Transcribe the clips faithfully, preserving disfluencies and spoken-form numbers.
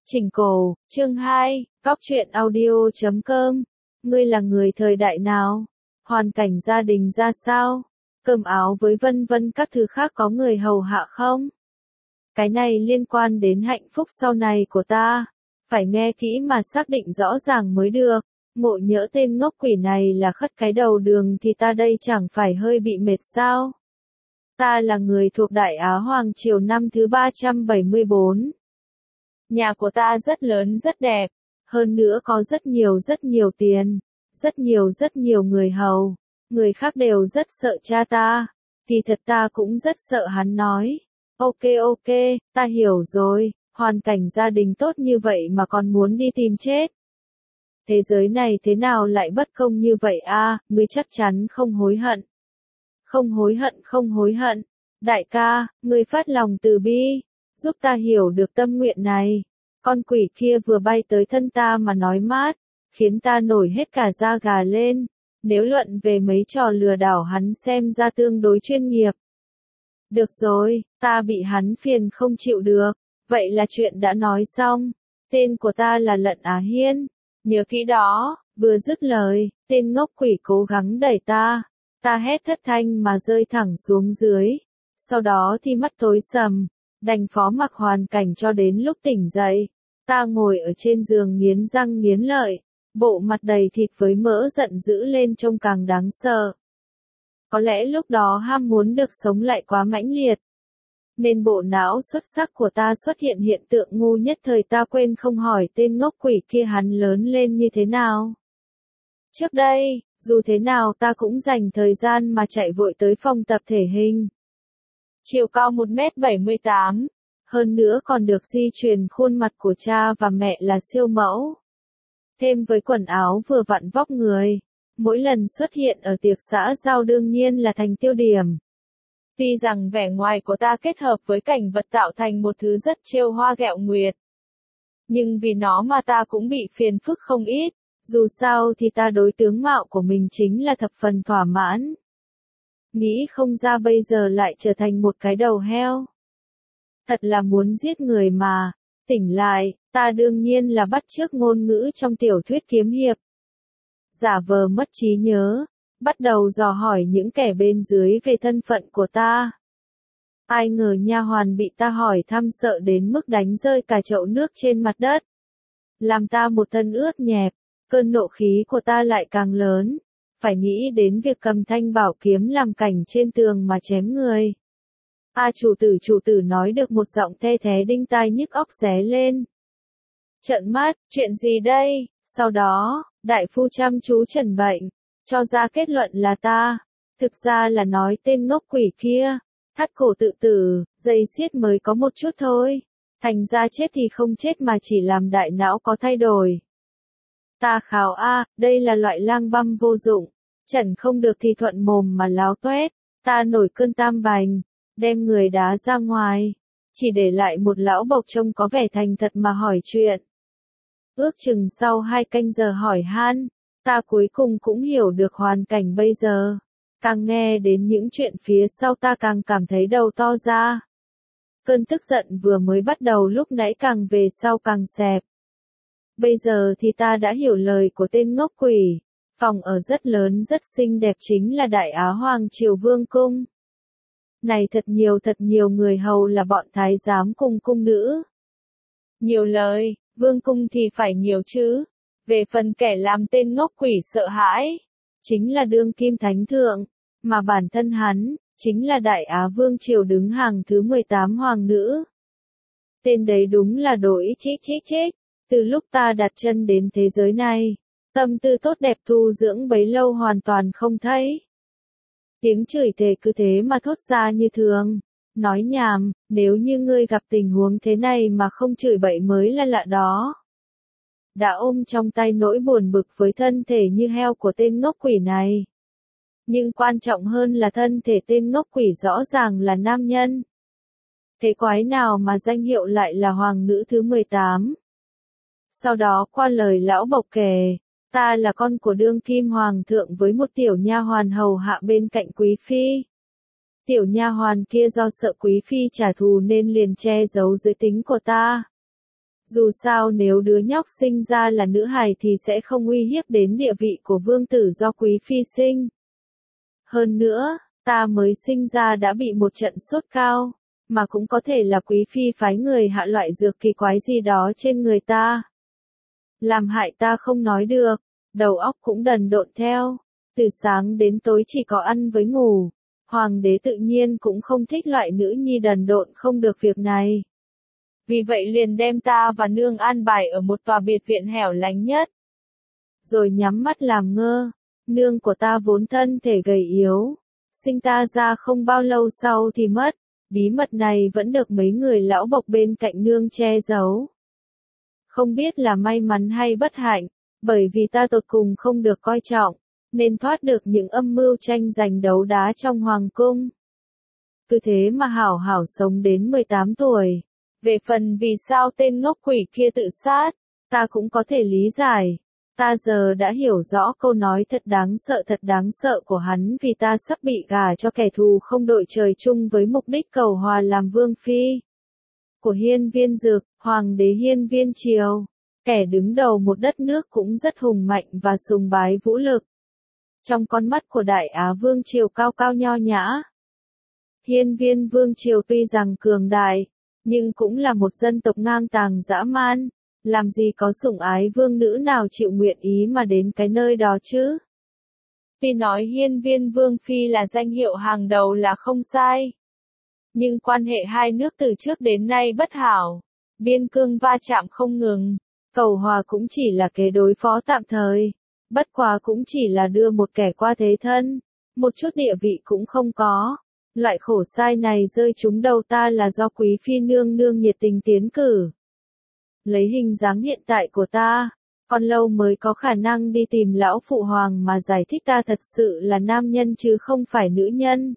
Chỉnh cổ, chương hai, Góc truyện audio chấm com. Ngươi là người thời đại nào? Hoàn cảnh gia đình ra sao? Cơm áo với vân vân các thứ khác có người hầu hạ không? Cái này liên quan đến hạnh phúc sau này của ta. Phải nghe kỹ mà xác định rõ ràng mới được. Ngộ nhỡ tên ngốc quỷ này là khất cái đầu đường thì ta đây chẳng phải hơi bị mệt sao? Ta là người thuộc Đại Á Hoàng Triều năm thứ ba trăm bảy mươi bốn. Nhà của ta rất lớn rất đẹp, hơn nữa có rất nhiều rất nhiều tiền, rất nhiều rất nhiều người hầu, người khác đều rất sợ cha ta, thì thật ta cũng rất sợ hắn nói. Ok ok, ta hiểu rồi, hoàn cảnh gia đình tốt như vậy mà còn muốn đi tìm chết. Thế giới này thế nào lại bất công như vậy a? Ngươi chắc chắn không hối hận. Không hối hận không hối hận, đại ca, ngươi phát lòng từ bi, giúp ta hiểu được tâm nguyện này. Con quỷ kia vừa bay tới thân ta mà nói mát, khiến ta nổi hết cả da gà lên. Nếu luận về mấy trò lừa đảo hắn xem ra tương đối chuyên nghiệp. Được rồi, ta bị hắn phiền không chịu được. Vậy là chuyện đã nói xong. Tên của ta là Lận Á Hiên. Nhớ kỹ đó. Vừa dứt lời, tên ngốc quỷ cố gắng đẩy ta. Ta hét thất thanh mà rơi thẳng xuống dưới. Sau đó thì mắt tối sầm. Đành phó mặc hoàn cảnh cho đến lúc tỉnh dậy. Ta ngồi ở trên giường nghiến răng nghiến lợi. Bộ mặt đầy thịt với mỡ giận dữ lên trông càng đáng sợ. Có lẽ lúc đó ham muốn được sống lại quá mãnh liệt. Nên bộ não xuất sắc của ta xuất hiện hiện tượng ngu nhất thời, ta quên không hỏi tên ngốc quỷ kia hắn lớn lên như thế nào. Trước đây, dù thế nào ta cũng dành thời gian mà chạy vội tới phòng tập thể hình. Chiều cao một mét bảy mươi tám, hơn nữa còn được di truyền khuôn mặt của cha và mẹ là siêu mẫu. Thêm với quần áo vừa vặn vóc người, mỗi lần xuất hiện ở tiệc xã giao đương nhiên là thành tiêu điểm. Tuy rằng vẻ ngoài của ta kết hợp với cảnh vật tạo thành một thứ rất trêu hoa ghẹo nguyệt. Nhưng vì nó mà ta cũng bị phiền phức không ít, dù sao thì ta đối tướng mạo của mình chính là thập phần thỏa mãn. Nghĩ không ra bây giờ lại trở thành một cái đầu heo. Thật là muốn giết người mà. Tỉnh lại, ta đương nhiên là bắt chước ngôn ngữ trong tiểu thuyết kiếm hiệp. Giả vờ mất trí nhớ, bắt đầu dò hỏi những kẻ bên dưới về thân phận của ta. Ai ngờ nha hoàn bị ta hỏi thăm sợ đến mức đánh rơi cả chậu nước trên mặt đất. Làm ta một thân ướt nhẹp, cơn nộ khí của ta lại càng lớn. Phải nghĩ đến việc cầm thanh bảo kiếm làm cảnh trên tường mà chém người. A à, chủ tử chủ tử nói được một giọng the thé đinh tai nhức óc ré lên. Trợn mắt, chuyện gì đây? Sau đó, đại phu chăm chú trần bệnh, cho ra kết luận là ta. Thực ra là nói tên ngốc quỷ kia, thắt cổ tự tử, dây xiết mới có một chút thôi. Thành ra chết thì không chết mà chỉ làm đại não có thay đổi. Ta khảo a, đây là loại lang băm vô dụng, trần không được thì thuận mồm mà láo toét. Ta nổi cơn tam bành, đem người đá ra ngoài, chỉ để lại một lão bộc trông có vẻ thành thật mà hỏi chuyện. Ước chừng sau hai canh giờ hỏi han, ta cuối cùng cũng hiểu được hoàn cảnh bây giờ. Càng nghe đến những chuyện phía sau ta càng cảm thấy đầu to ra. Cơn tức giận vừa mới bắt đầu lúc nãy càng về sau càng xẹp. Bây giờ thì ta đã hiểu lời của tên ngốc quỷ. Phòng ở rất lớn rất xinh đẹp chính là Đại Á Hoàng Triều Vương Cung. Này thật nhiều thật nhiều người hầu là bọn thái giám cùng cung nữ. Nhiều lời, vương cung thì phải nhiều chứ. Về phần kẻ làm tên ngốc quỷ sợ hãi, chính là đương kim thánh thượng, mà bản thân hắn, chính là Đại Á Vương Triều đứng hàng thứ mười tám hoàng nữ. Tên đấy đúng là đổi chích chích chích. Từ lúc ta đặt chân đến thế giới này, tâm tư tốt đẹp tu dưỡng bấy lâu hoàn toàn không thấy. Tiếng chửi thề cứ thế mà thốt ra như thường. Nói nhảm, nếu như ngươi gặp tình huống thế này mà không chửi bậy mới là lạ đó. Đã ôm trong tay nỗi buồn bực với thân thể như heo của tên ngốc quỷ này. Nhưng quan trọng hơn là thân thể tên ngốc quỷ rõ ràng là nam nhân. Thế quái nào mà danh hiệu lại là hoàng nữ thứ mười tám. Sau đó qua lời lão bộc kể. Ta là con của đương kim hoàng thượng với một tiểu nha hoàn hầu hạ bên cạnh quý phi. Tiểu nha hoàn kia do sợ quý phi trả thù nên liền che giấu giới tính của ta. Dù sao nếu đứa nhóc sinh ra là nữ hài thì sẽ không uy hiếp đến địa vị của vương tử do quý phi sinh. Hơn nữa, ta mới sinh ra đã bị một trận sốt cao, mà cũng có thể là quý phi phái người hạ loại dược kỳ quái gì đó trên người ta. Làm hại ta không nói được, đầu óc cũng đần độn theo, từ sáng đến tối chỉ có ăn với ngủ. Hoàng đế tự nhiên cũng không thích loại nữ nhi đần độn không được việc này. Vì vậy liền đem ta và nương an bài ở một tòa biệt viện hẻo lánh nhất. Rồi nhắm mắt làm ngơ, nương của ta vốn thân thể gầy yếu, sinh ta ra không bao lâu sau thì mất, bí mật này vẫn được mấy người lão bộc bên cạnh nương che giấu. Không biết là may mắn hay bất hạnh, bởi vì ta tột cùng không được coi trọng, nên thoát được những âm mưu tranh giành đấu đá trong hoàng cung. Cứ thế mà hảo hảo sống đến mười tám tuổi. Về phần vì sao tên ngốc quỷ kia tự sát, ta cũng có thể lý giải. Ta giờ đã hiểu rõ câu nói thật đáng sợ thật đáng sợ của hắn vì ta sắp bị gả cho kẻ thù không đội trời chung với mục đích cầu hòa làm vương phi. Của Hiên Viên Dực, Hoàng đế Hiên Viên Triều, kẻ đứng đầu một đất nước cũng rất hùng mạnh và sùng bái vũ lực. Trong con mắt của Đại Á Vương Triều cao cao nho nhã, Hiên Viên Vương Triều tuy rằng cường đại, nhưng cũng là một dân tộc ngang tàng dã man, làm gì có sủng ái vương nữ nào chịu nguyện ý mà đến cái nơi đó chứ. Tuy nói Hiên Viên Vương Phi là danh hiệu hàng đầu là không sai, nhưng quan hệ hai nước từ trước đến nay bất hảo, biên cương va chạm không ngừng, cầu hòa cũng chỉ là kế đối phó tạm thời, bất quá cũng chỉ là đưa một kẻ qua thế thân, một chút địa vị cũng không có. Loại khổ sai này rơi trúng đầu ta là do quý phi nương nương nhiệt tình tiến cử. Lấy hình dáng hiện tại của ta, còn lâu mới có khả năng đi tìm lão phụ hoàng mà giải thích ta thật sự là nam nhân chứ không phải nữ nhân.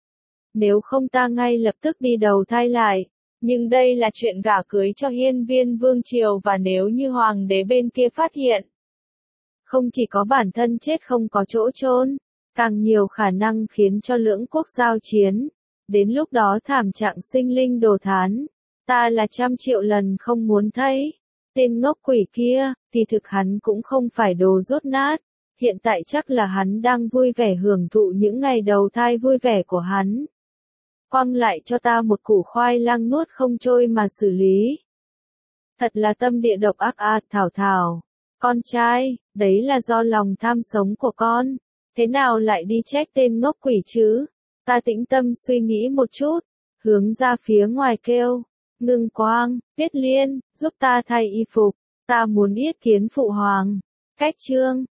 Nếu không ta ngay lập tức đi đầu thai lại, nhưng đây là chuyện gả cưới cho Hiên Viên Vương Triều và nếu như hoàng đế bên kia phát hiện, không chỉ có bản thân chết không có chỗ chôn, càng nhiều khả năng khiến cho lưỡng quốc giao chiến, đến lúc đó thảm trạng sinh linh đồ thán, ta là trăm triệu lần không muốn thấy. Tên ngốc quỷ kia, thì thực hắn cũng không phải đồ rốt nát, hiện tại chắc là hắn đang vui vẻ hưởng thụ những ngày đầu thai vui vẻ của hắn. Quăng lại cho ta một củ khoai lang nuốt không trôi mà xử lý. Thật là tâm địa độc ác à, Thảo Thảo. Con trai, đấy là do lòng tham sống của con. Thế nào lại đi trách tên ngốc quỷ chứ? Ta tĩnh tâm suy nghĩ một chút, hướng ra phía ngoài kêu. Ngưng Quang, Tuyết Liên, giúp ta thay y phục. Ta muốn yết kiến phụ hoàng. Cách chương.